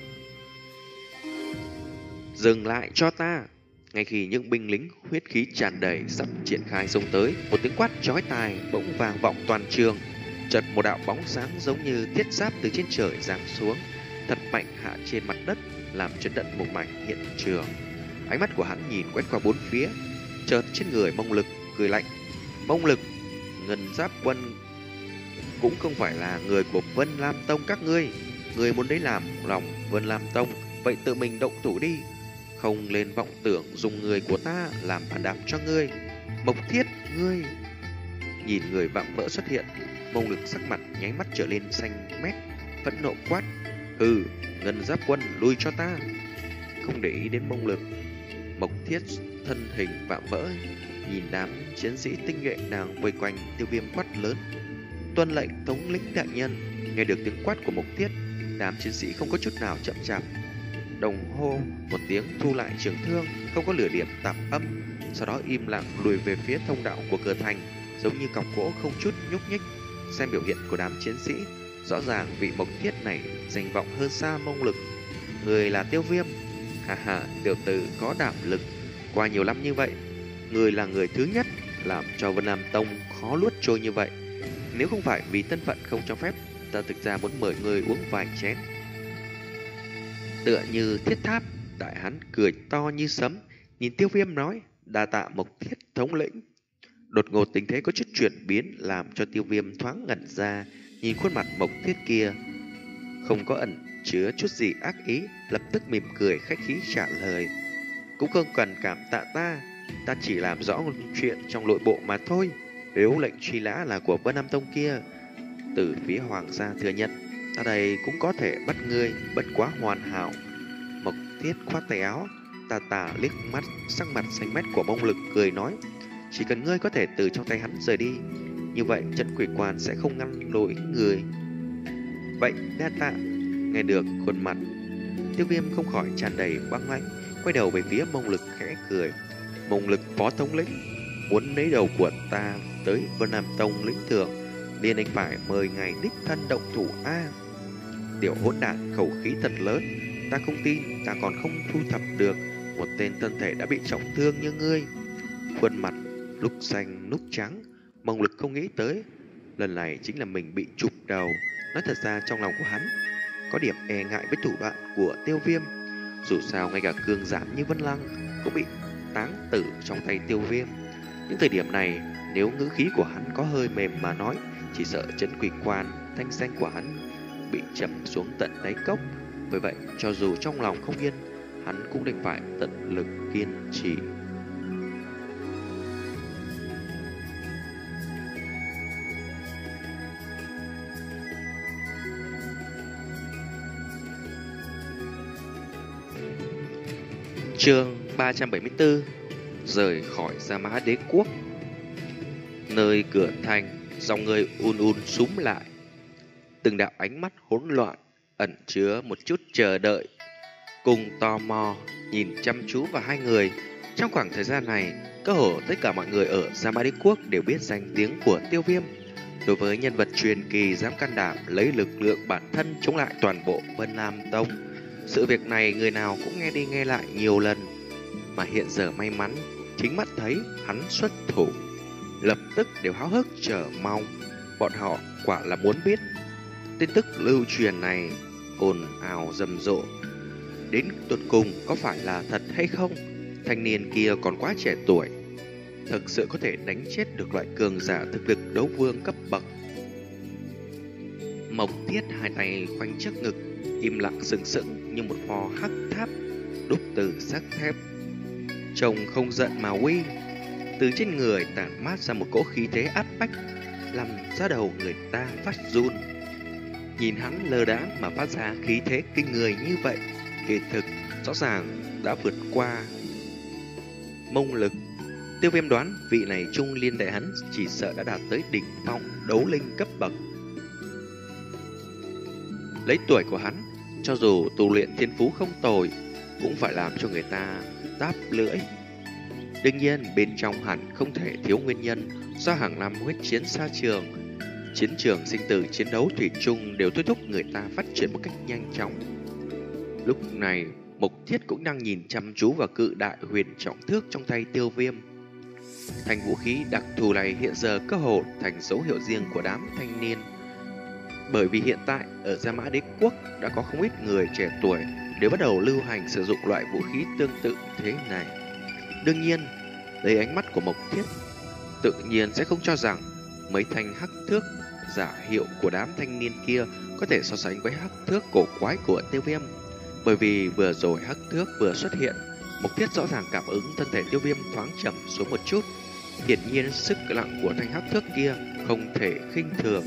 Dừng lại cho ta! Ngay khi những binh lính huyết khí tràn đầy sắp triển khai xông tới, một tiếng quát chói tai bỗng vang vọng toàn trường. Chợt một đạo bóng sáng giống như thiết giáp từ trên trời giáng xuống, thật mạnh hạ trên mặt đất, làm chấn động một mảnh hiện trường. Ánh mắt của hắn nhìn quét qua bốn phía, chợt trên người Mông Lực cười lạnh. Mông Lực, Ngân Giáp Quân cũng không phải là người của Vân Lam Tông các ngươi. Người muốn đấy làm lòng Vân Lam Tông, vậy tự mình động thủ đi, không lên vọng tưởng dùng người của ta làm phản đạp cho ngươi. Mộc Thiết, ngươi! Nhìn người vạm vỡ xuất hiện, Mông Lực sắc mặt nháy mắt trở lên xanh mét, phẫn nộ quát: Hừ, Ngân Giáp Quân lui cho ta! Không để ý đến Mông Lực, Mộc Thiết thân hình vạm vỡ nhìn đám chiến sĩ tinh nhuệ đang vây quanh Tiêu Viêm quát lớn: Tuân lệnh thống lĩnh đại nhân! Nghe được tiếng quát của Mộc Thiết, Đám chiến sĩ không có chút nào chậm chạp, đồng hô một tiếng thu lại trường thương, không có lửa điểm tạp âm, sau đó im lặng lùi về phía thông đạo của cửa thành, giống như cọc gỗ không chút nhúc nhích. Xem biểu hiện của đám chiến sĩ, rõ ràng vị Mộc Thiết này danh vọng hơn xa Mông Lực. Người là Tiêu Viêm. Hà hà, tiểu tử có đảm lực. Qua nhiều năm như vậy, người là người thứ nhất làm cho Vân Nam Tông khó luốt trôi như vậy. Nếu không phải vì thân phận không cho phép, ta thực ra muốn mời người uống vài chén. Tựa như thiết tháp, đại hán cười to như sấm, nhìn Tiêu Viêm nói: đa tạ Mộc Thiết thống lĩnh. Đột ngột tình thế có chút chuyển biến, làm cho Tiêu Viêm thoáng ngẩn ra, nhìn khuôn mặt Mộc Thiết kia không có ẩn chứa chút gì ác ý, lập tức mỉm cười khách khí trả lời: cũng không cần cảm tạ ta, ta chỉ làm rõ chuyện trong nội bộ mà thôi. Nếu lệnh truy nã là của Vân Nam Tông kia, từ phía hoàng gia thừa nhận, ta đây cũng có thể bắt ngươi, bất quá hoàn hảo. Mộc Thiết khoát tay áo, tà tà liếc mắt sắc mặt xanh mét của Mông Lực, cười nói: chỉ cần ngươi có thể từ trong tay hắn rời đi, như vậy trận quỷ quan sẽ không ngăn nổi người. Vậy đa tạ. Nghe được khuôn mặt Tiêu Viêm không khỏi tràn đầy băng lãnh, quay đầu về phía Mông Lực khẽ cười: Mông Lực phó thống lĩnh, muốn lấy đầu của ta tới Vân Nam Tông lĩnh thưởng, liền anh phải mời ngài đích thân động thủ a. Tiểu hỗn đản khẩu khí thật lớn, ta không tin ta còn không thu thập được một tên thân thể đã bị trọng thương như ngươi. Khuôn mặt lúc xanh lúc trắng, Mông Lực không nghĩ tới lần này chính là mình bị chụp đầu. Nói thật ra trong lòng của hắn có điểm e ngại với thủ đoạn của Tiêu Viêm. Dù sao ngay cả cường giả như Vân Lăng cũng bị táng tử trong tay Tiêu Viêm. Những thời điểm này, nếu ngữ khí của hắn có hơi mềm mà nói, chỉ sợ trấn quỷ quan thanh danh của hắn bị chầm xuống tận đáy cốc. Bởi vậy, cho dù trong lòng không yên, hắn cũng đành phải tận lực kiên trì. Chương ba trăm bảy mươi tư. Rời khỏi Gia Mã Đế Quốc. Nơi cửa thành, dòng người un un súm lại. Từng đạo ánh mắt hỗn loạn, ẩn chứa một chút chờ đợi, cùng tò mò nhìn chăm chú vào hai người. Trong khoảng thời gian này, cơ hồ tất cả mọi người ở Gia Mã Đế Quốc đều biết danh tiếng của Tiêu Viêm. Đối với nhân vật truyền kỳ dám can đảm lấy lực lượng bản thân chống lại toàn bộ Vân Nam Tông, sự việc này người nào cũng nghe đi nghe lại nhiều lần. Mà hiện giờ may mắn chính mắt thấy hắn xuất thủ, lập tức đều háo hức chờ mong. Bọn họ quả là muốn biết tin tức lưu truyền này ồn ào rầm rộ đến tột cùng có phải là thật hay không. Thanh niên kia còn quá trẻ tuổi, thực sự có thể đánh chết được loại cường giả thực lực đấu vương cấp bậc. Mộc Thiết hai tay khoanh trước ngực, im lặng sừng sững như một pho hắc tháp đúc từ sắt thép, trông không giận mà uy. Từ trên người tản mát ra một cỗ khí thế áp bách, làm ra đầu người ta phát run. Nhìn hắn lơ đãng mà phát ra khí thế kinh người như vậy, kỳ thực rõ ràng đã vượt qua Mông Lực. Tiêu Viêm đoán vị này trung liên đại hắn chỉ sợ đã đạt tới đỉnh phong đấu linh cấp bậc. Lấy tuổi của hắn, cho dù tu luyện thiên phú không tồi, cũng phải làm cho người ta đáp lưỡi. Đương nhiên bên trong hẳn không thể thiếu nguyên nhân do hàng năm huyết chiến xa trường, chiến trường sinh tử chiến đấu thủy chung đều thôi thúc người ta phát triển một cách nhanh chóng. Lúc này Mộc Thiết cũng đang nhìn chăm chú vào cự đại huyền trọng thước trong tay Tiêu Viêm. Thành vũ khí đặc thù này hiện giờ cơ hồ thành dấu hiệu riêng của đám thanh niên. Bởi vì hiện tại ở Gia Mã Đế Quốc đã có không ít người trẻ tuổi đều bắt đầu lưu hành sử dụng loại vũ khí tương tự thế này. Đương nhiên, lấy ánh mắt của Mộc Thiết, tự nhiên sẽ không cho rằng mấy thanh hắc thước giả hiệu của đám thanh niên kia có thể so sánh với hắc thước cổ quái của Tiêu Viêm. Bởi vì vừa rồi hắc thước vừa xuất hiện, Mộc Thiết rõ ràng cảm ứng thân thể Tiêu Viêm thoáng chậm xuống một chút. Hiển nhiên sức nặng của thanh hắc thước kia không thể khinh thường.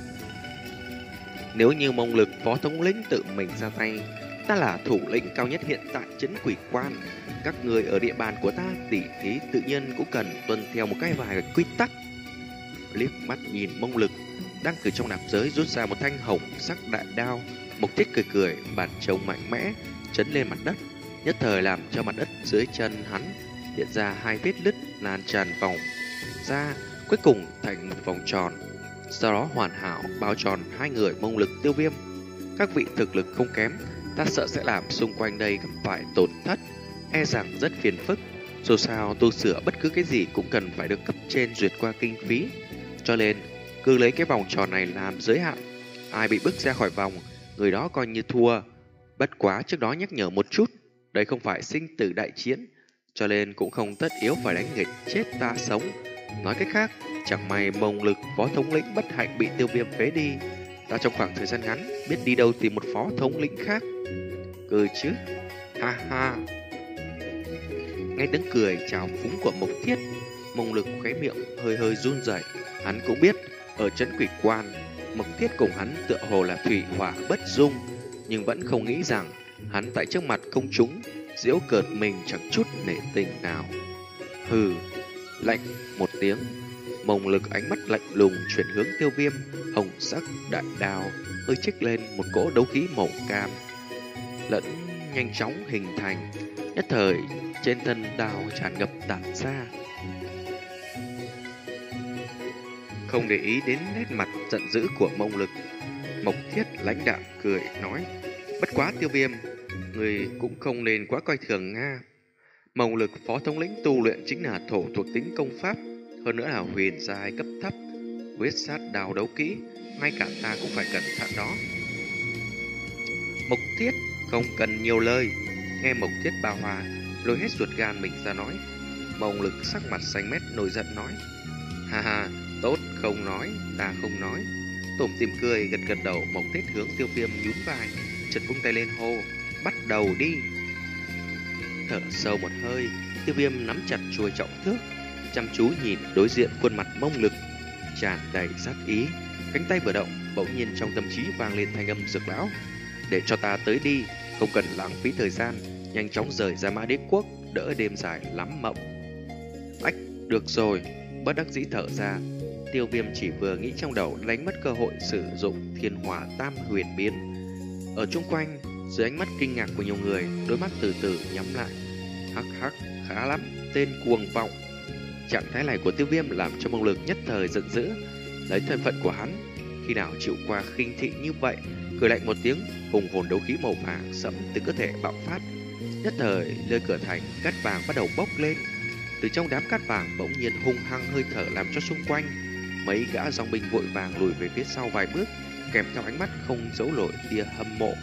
Nếu như Mông Lực phó thống lĩnh tự mình ra tay, ta là thủ lĩnh cao nhất hiện tại trấn quỷ quan, các người ở địa bàn của ta tỉ thí tự nhiên cũng cần tuân theo một cái vài quy tắc. Liếc mắt nhìn Mông Lực đang từ trong nạp giới rút ra một thanh hồng sắc đại đao, Mộc Thiết cười cười, bàn trông mạnh mẽ chấn lên mặt đất, nhất thời làm cho mặt đất dưới chân hắn hiện ra hai vết nứt lan tràn vòng ra, cuối cùng thành một vòng tròn, sau đó hoàn hảo bao tròn hai người Mông Lực, Tiêu Viêm. Các vị thực lực không kém, ta sợ sẽ làm xung quanh đây gặp phải tổn thất, e rằng rất phiền phức. Dù sao tu sửa bất cứ cái gì cũng cần phải được cấp trên duyệt qua kinh phí, cho nên cứ lấy cái vòng tròn này làm giới hạn. Ai bị bức ra khỏi vòng, người đó coi như thua. Bất quá trước đó nhắc nhở một chút, đây không phải sinh tử đại chiến, cho nên cũng không tất yếu phải đánh nghịch chết ta sống. Nói cách khác, chẳng may Mông Lực phó thống lĩnh bất hạnh bị Tiêu Viêm phế đi, ta trong khoảng thời gian ngắn biết đi đâu tìm một phó thống lĩnh khác. Cười chứ? Ha ha! Nghe tiếng cười trào phúng của Mộc Thiết, Mông Lực khóe miệng hơi hơi run rẩy. Hắn cũng biết ở trấn Quỷ Quan, Mộc Thiết cùng hắn tựa hồ là thủy hỏa bất dung, nhưng vẫn không nghĩ rằng hắn tại trước mặt công chúng giễu cợt mình chẳng chút nể tình nào. Hừ, lạnh một tiếng, Mông Lực ánh mắt lạnh lùng chuyển hướng Tiêu Viêm, hồng sắc đại đao hơi chích lên một cỗ đấu khí màu cam, lẫn nhanh chóng hình thành, nhất thời trên thân đao tràn ngập tản ra. Không để ý đến nét mặt giận dữ của Mông Lực, Mộc Thiết lãnh đạm cười nói: bất quá Tiêu Viêm, người cũng không nên quá coi thường Nga. Mông Lực phó thống lĩnh tu luyện chính là thổ thuộc tính công pháp, hơn nữa là huyền giai cấp thấp, huyết sát đào đấu kỹ, ngay cả ta cũng phải cẩn thận đó. Mộc Thiết không cần nhiều lời, nghe Mộc Thiết bao hòa, lôi hết ruột gan mình ra nói. Mông Lực sắc mặt xanh mét nổi giận nói: ha ha, tốt, không nói, ta không nói. Tủm tỉm cười gật gật đầu. Mộc Thiết hướng Tiêu Viêm nhún vai, chợt vung tay lên hô: bắt đầu đi. Thở sâu một hơi, Tiêu Viêm nắm chặt chuôi trọng thước, chăm chú nhìn đối diện khuôn mặt Mông Lực tràn đầy sát ý. Cánh tay vừa động, bỗng nhiên trong tâm trí vang lên thanh âm Dược Lão: để cho ta tới đi, không cần lãng phí thời gian, nhanh chóng rời ra Mã Đế Quốc, đỡ đêm dài lắm mộng. Ách, được rồi. Bất đắc dĩ thở ra, Tiêu Viêm chỉ vừa nghĩ trong đầu đánh mất cơ hội sử dụng Thiên Hỏa Tam Huyền Biến. Ở chung quanh, dưới ánh mắt kinh ngạc của nhiều người, đôi mắt từ từ nhắm lại. Hắc hắc, khá lắm, tên cuồng vọng. Trạng thái này của Tiêu Viêm làm cho Mông Lực nhất thời giận dữ. Lấy thân phận của hắn, khi nào chịu qua khinh thị như vậy, cười lạnh một tiếng, hùng hồn đấu khí màu vàng sẫm từ cơ thể bạo phát. Nhất thời, nơi cửa thành cát vàng bắt đầu bốc lên. Từ trong đám cát vàng bỗng nhiên hung hăng hơi thở làm cho xung quanh mấy gã dòng binh vội vàng lùi về phía sau vài bước, kèm theo ánh mắt không giấu nổi tia hâm mộ.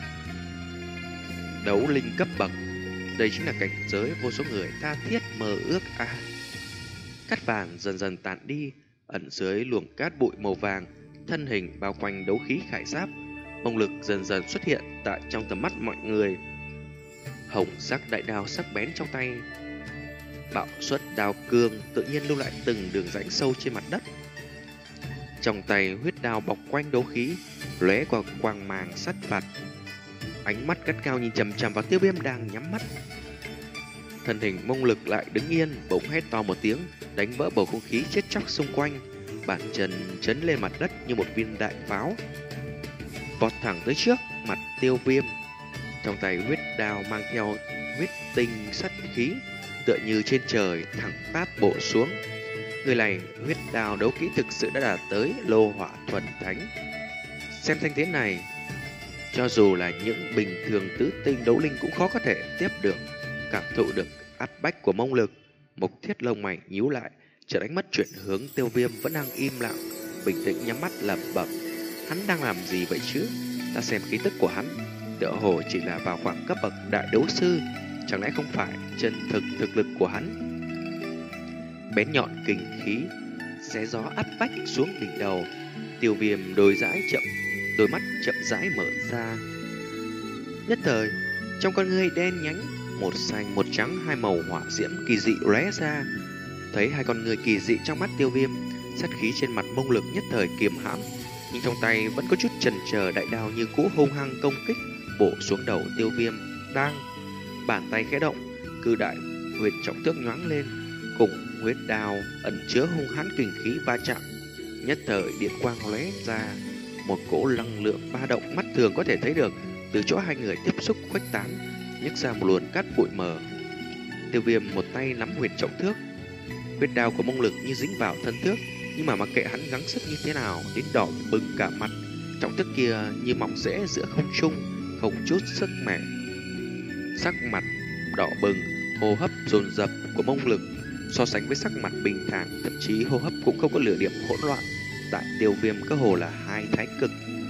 Đấu linh cấp bậc, đây chính là cảnh giới vô số người tha thiết mơ ước à. Cát vàng dần dần tản đi, ẩn dưới luồng cát bụi màu vàng, thân hình bao quanh đấu khí khải giáp. Mông Lực dần dần xuất hiện tại trong tầm mắt mọi người. Hồng sắc đại đao sắc bén trong tay, bạo xuất đao cương tự nhiên lưu lại từng đường rãnh sâu trên mặt đất. Trong tay huyết đao bọc quanh đấu khí, lóe qua quang màng sắt phạt. Ánh mắt gắt cao nhìn chằm chằm vào Tiêu Viêm đang nhắm mắt. Thân hình Mông Lực lại đứng yên, bỗng hét to một tiếng, đánh vỡ bầu không khí chết chóc xung quanh. Bàn chân chấn lên mặt đất như một viên đại pháo, vọt thẳng tới trước mặt Tiêu Viêm. Trong tay huyết đao mang theo huyết tinh sắt khí, tựa như trên trời thẳng táp bổ xuống. Người này huyết đao đấu kỹ thực sự đã đạt tới lô hỏa thuần thánh. Xem thanh thế này, cho dù là những bình thường tứ tinh đấu linh cũng khó có thể tiếp được. Cảm thụ được áp bách của Mông Lực, Mộc Thiết lông mày nhíu lại, chợt ánh mắt chuyển hướng Tiêu Viêm vẫn đang im lặng, bình tĩnh nhắm mắt lẩm bẩm: hắn đang làm gì vậy chứ? Ta xem khí tức của hắn, tựa hồ chỉ là vào khoảng cấp bậc đại đấu sư, chẳng lẽ không phải chân thực thực lực của hắn? Bén nhọn kình khí xé gió áp bách xuống đỉnh đầu. Tiêu Viêm đôi dãi chậm, đôi mắt chậm rãi mở ra. Nhất thời, trong con ngươi đen nhánh, một xanh một trắng, hai màu hỏa diễm kỳ dị lóe ra. Thấy hai con người kỳ dị trong mắt Tiêu Viêm, sát khí trên mặt Mông Lực nhất thời kiềm hãm, nhưng trong tay vẫn có chút chần chờ, đại đao như cũ hung hăng công kích bổ xuống đầu Tiêu Viêm. Đang bàn tay khẽ động, cự đại huyền trọng thước nhoáng lên, cùng huyết đao ẩn chứa hung hãn kình khí va chạm. Nhất thời điện quang lóe ra, một cỗ năng lượng ba động mắt thường có thể thấy được từ chỗ hai người tiếp xúc khuếch tán, nhấc ra một luồn cát bụi mờ. Tiêu Viêm một tay nắm huyệt trọng thước, huyết đao của Mông Lực như dính vào thân thước, nhưng mà mặc kệ hắn gắng sức như thế nào, đến đỏ bừng cả mặt, trọng thước kia như mỏng rễ giữa không trung, không chút sức mẻ. Sắc mặt đỏ bừng, hô hấp dồn dập của Mông Lực so sánh với sắc mặt bình thản, thậm chí hô hấp cũng không có lửa điểm hỗn loạn, tại Tiêu Viêm cơ hồ là hai thái cực.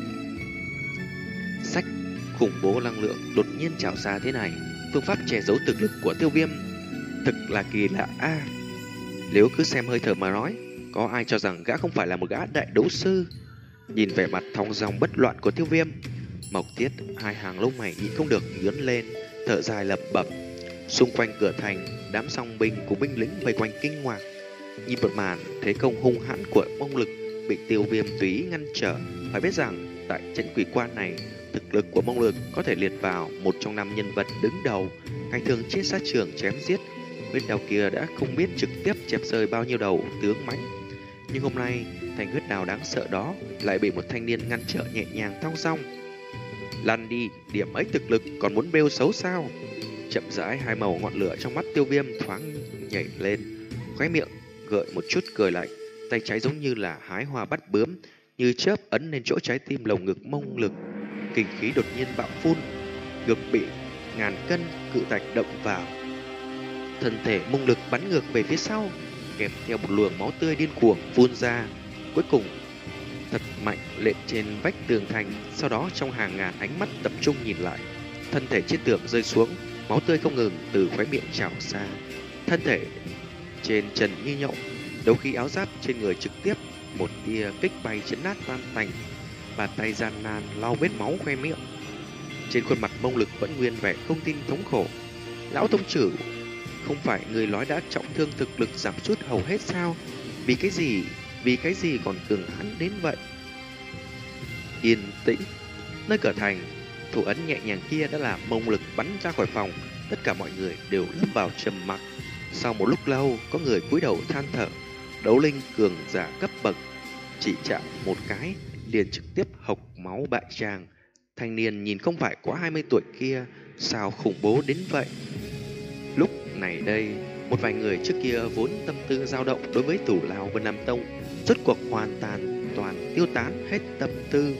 Sách khủng bố năng lượng đột nhiên trào ra thế này, phương pháp che giấu thực lực của Tiêu Viêm thực là kỳ lạ a. À, nếu cứ xem hơi thở mà nói, có ai cho rằng gã không phải là một gã đại đấu sư? Nhìn vẻ mặt thong dong bất loạn của Tiêu Viêm, Mộc Tiết hai hàng lông mày nhịn không được nhướng lên, thở dài lẩm bẩm. Xung quanh cửa thành, đám song binh cùng binh lính vây quanh kinh ngạc, nhìn một màn thế công hung hãn của Mông Lực bị Tiêu Viêm tùy ý ngăn trở. Phải biết rằng tại trấn quỷ quan này, thực lực của Mông Lực có thể liệt vào một trong năm nhân vật đứng đầu, ngày thường trên sát trường chém giết. Huyết đao kia đã không biết trực tiếp chém rơi bao nhiêu đầu tướng mãnh, nhưng hôm nay thanh huyết đao đáng sợ đó lại bị một thanh niên ngăn trở nhẹ nhàng thong dong. Lăn đi, điểm ấy thực lực còn muốn bêu xấu sao? Chậm rãi, hai màu ngọn lửa trong mắt Tiêu Viêm thoáng nhảy lên, khóe miệng gợi một chút cười lạnh, tay trái giống như là hái hoa bắt bướm, như chớp ấn lên chỗ trái tim lồng ngực Mông Lực. Kinh khí đột nhiên bạo phun, ngực bị ngàn cân cự thạch động vào, thân thể Mông Lực bắn ngược về phía sau, kèm theo một luồng máu tươi điên cuồng phun ra, cuối cùng thật mạnh lên trên vách tường thành. Sau đó trong hàng ngàn ánh mắt tập trung nhìn lại, thân thể trên tường rơi xuống, máu tươi không ngừng từ khóe miệng trào ra, thân thể trên trần như nhộng, đấu khí áo giáp trên người trực tiếp một tia kích bay chấn nát tan tành. Bàn tay gian nan lau vết máu khoe miệng, trên khuôn mặt Mông Lực vẫn nguyên vẻ không tin thống khổ. Lão tông chủ, không phải người nói đã trọng thương thực lực giảm sút hầu hết sao? Vì cái gì, vì cái gì còn cường hãn đến vậy? Yên tĩnh. Nơi cửa thành, thủ ấn nhẹ nhàng kia đã làm Mông Lực bắn ra khỏi phòng. Tất cả mọi người đều lâm vào trầm mặc. Sau một lúc lâu, có người cúi đầu than thở. Đấu linh cường giả cấp bậc, chỉ chạm một cái liền trực tiếp hộc máu bại tràng. Thanh niên nhìn không phải quá hai mươi tuổi kia, sao khủng bố đến vậy? Lúc này đây, một vài người trước kia vốn tâm tư dao động đối với Tủ Lao Vân Nam Tông, rốt cuộc hoàn toàn toàn tiêu tán hết tâm tư.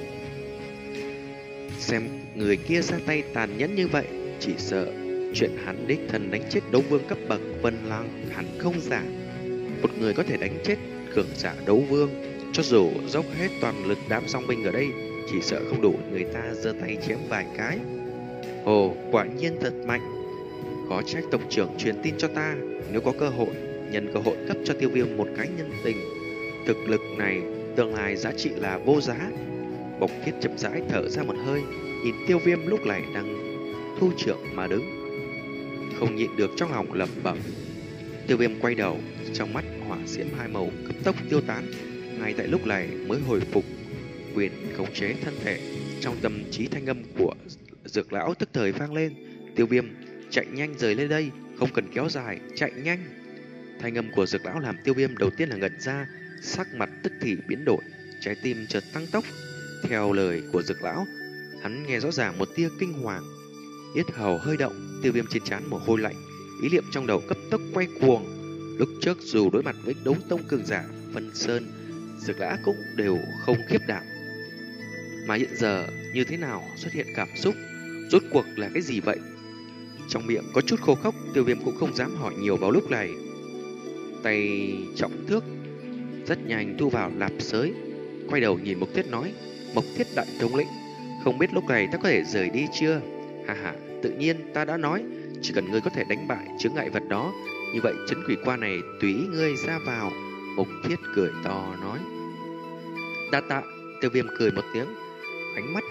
Xem người kia ra tay tàn nhẫn như vậy, chỉ sợ chuyện hắn đích thân đánh chết đấu vương cấp bậc Vân Lang hẳn không giả. Một người có thể đánh chết cường giả đấu vương, cho dù dốc hết toàn lực đám song binh ở đây, chỉ sợ không đủ người ta giơ tay chém vài cái. Ồ, quả nhiên thật mạnh. Có trách tộc trưởng truyền tin cho ta, nếu có cơ hội, nhân cơ hội cấp cho Tiêu Viêm một cái nhân tình. Thực lực này tương lai giá trị là vô giá. Bộc Thiết chậm rãi thở ra một hơi, nhìn Tiêu Viêm lúc này đang thu trưởng mà đứng, không nhịn được trong lòng lẩm bẩm. Tiêu Viêm quay đầu, trong mắt hỏa diễm hai màu cấp tốc tiêu tán. Ngay tại lúc này mới hồi phục quyền khống chế thân thể. Trong tâm trí thanh âm của Dược lão tức thời vang lên. Tiêu Viêm, chạy nhanh rời lên đây, không cần kéo dài, chạy nhanh. Thanh âm của Dược lão làm Tiêu Viêm đầu tiên là ngẩn ra, sắc mặt tức thì biến đổi, trái tim chợt tăng tốc. Theo lời của Dược lão, hắn nghe rõ ràng một tia kinh hoàng, yết hầu hơi động. Tiêu Viêm trên trán mồ hôi lạnh, ý niệm trong đầu cấp tốc quay cuồng. Lúc trước dù đối mặt với đấu tông cường giả Vân Sơn, Dược lão cũng đều không khiếp đảm, mà hiện giờ như thế nào xuất hiện cảm xúc, rốt cuộc là cái gì vậy? Trong miệng có chút khô khốc, Tiêu Viêm cũng không dám hỏi nhiều vào lúc này. Tay trọng thước rất nhanh thu vào lạp sới, quay đầu nhìn Mộc Thiết nói: Mộc Thiết đại thống lĩnh, không biết lúc này ta có thể rời đi chưa? Hà hà, tự nhiên ta đã nói, chỉ cần ngươi có thể đánh bại chướng ngại vật đó, như vậy trấn quỷ quan này tùy ý ngươi ra vào. Mộc Thiết cười to nói. Đa tạ. Tiêu Viêm cười một tiếng, ánh mắt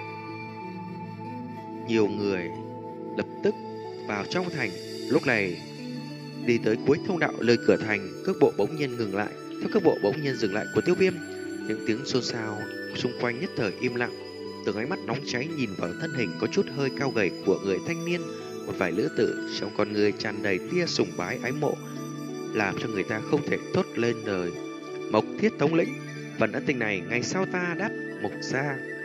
nhiều người lập tức vào trong thành. Lúc này đi tới cuối thông đạo lời cửa thành, cước bộ bỗng nhiên ngừng lại. Theo cước bộ bỗng nhiên dừng lại của Tiêu Viêm, những tiếng xôn xao xung quanh nhất thời im lặng. Từng ánh mắt nóng cháy nhìn vào thân hình có chút hơi cao gầy của người thanh niên, một vài lữ tử trong con người tràn đầy tia sùng bái ái mộ, làm cho người ta không thể thốt lên lời. Mộc Thiết thống lĩnh, phần ân tình này ngày sau ta đáp Mộc gia.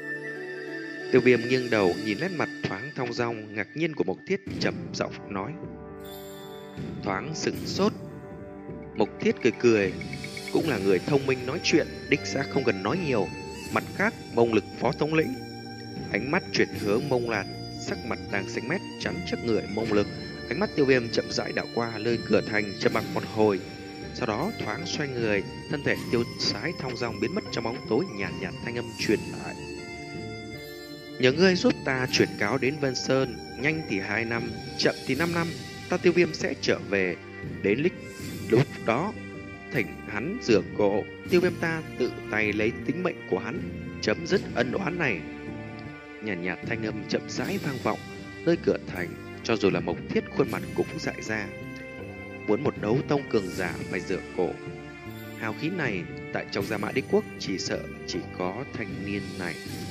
Tiêu Viêm nghiêng đầu nhìn nét mặt thoáng thong dong ngạc nhiên của Mộc Thiết, trầm giọng nói. Thoáng sửng sốt. Mộc Thiết cười cười, cũng là người thông minh nói chuyện, đích xác không cần nói nhiều. Mặt khác, Mông Lực phó thống lĩnh. Ánh mắt chuyển hướng Mông Lạt, sắc mặt đang xanh mét chắn trước người Mông Lực. Ánh mắt Tiêu Viêm chậm rãi đảo qua nơi cửa thành, trầm mặc một hồi, sau đó thoáng xoay người, thân thể tiêu sái thong dong biến mất trong bóng tối, nhàn nhạt, nhạt thanh âm truyền lại. Nhờ ngươi giúp ta chuyển cáo đến Vân Sơn, nhanh thì hai năm, chậm thì năm năm, ta Tiêu Viêm sẽ trở về. Đến lịch lúc đó, thỉnh hắn rửa cổ, Tiêu Viêm ta tự tay lấy tính mệnh của hắn, chấm dứt ân oán này. Nhàn nhạt, nhạt thanh âm chậm rãi vang vọng nơi cửa thành, cho dù là Mộc Thiết khuôn mặt cũng dại ra. Muốn một đấu tông cường giả phải rửa cổ, hào khí này tại trong Gia Mã Đế Quốc chỉ sợ chỉ có thanh niên này.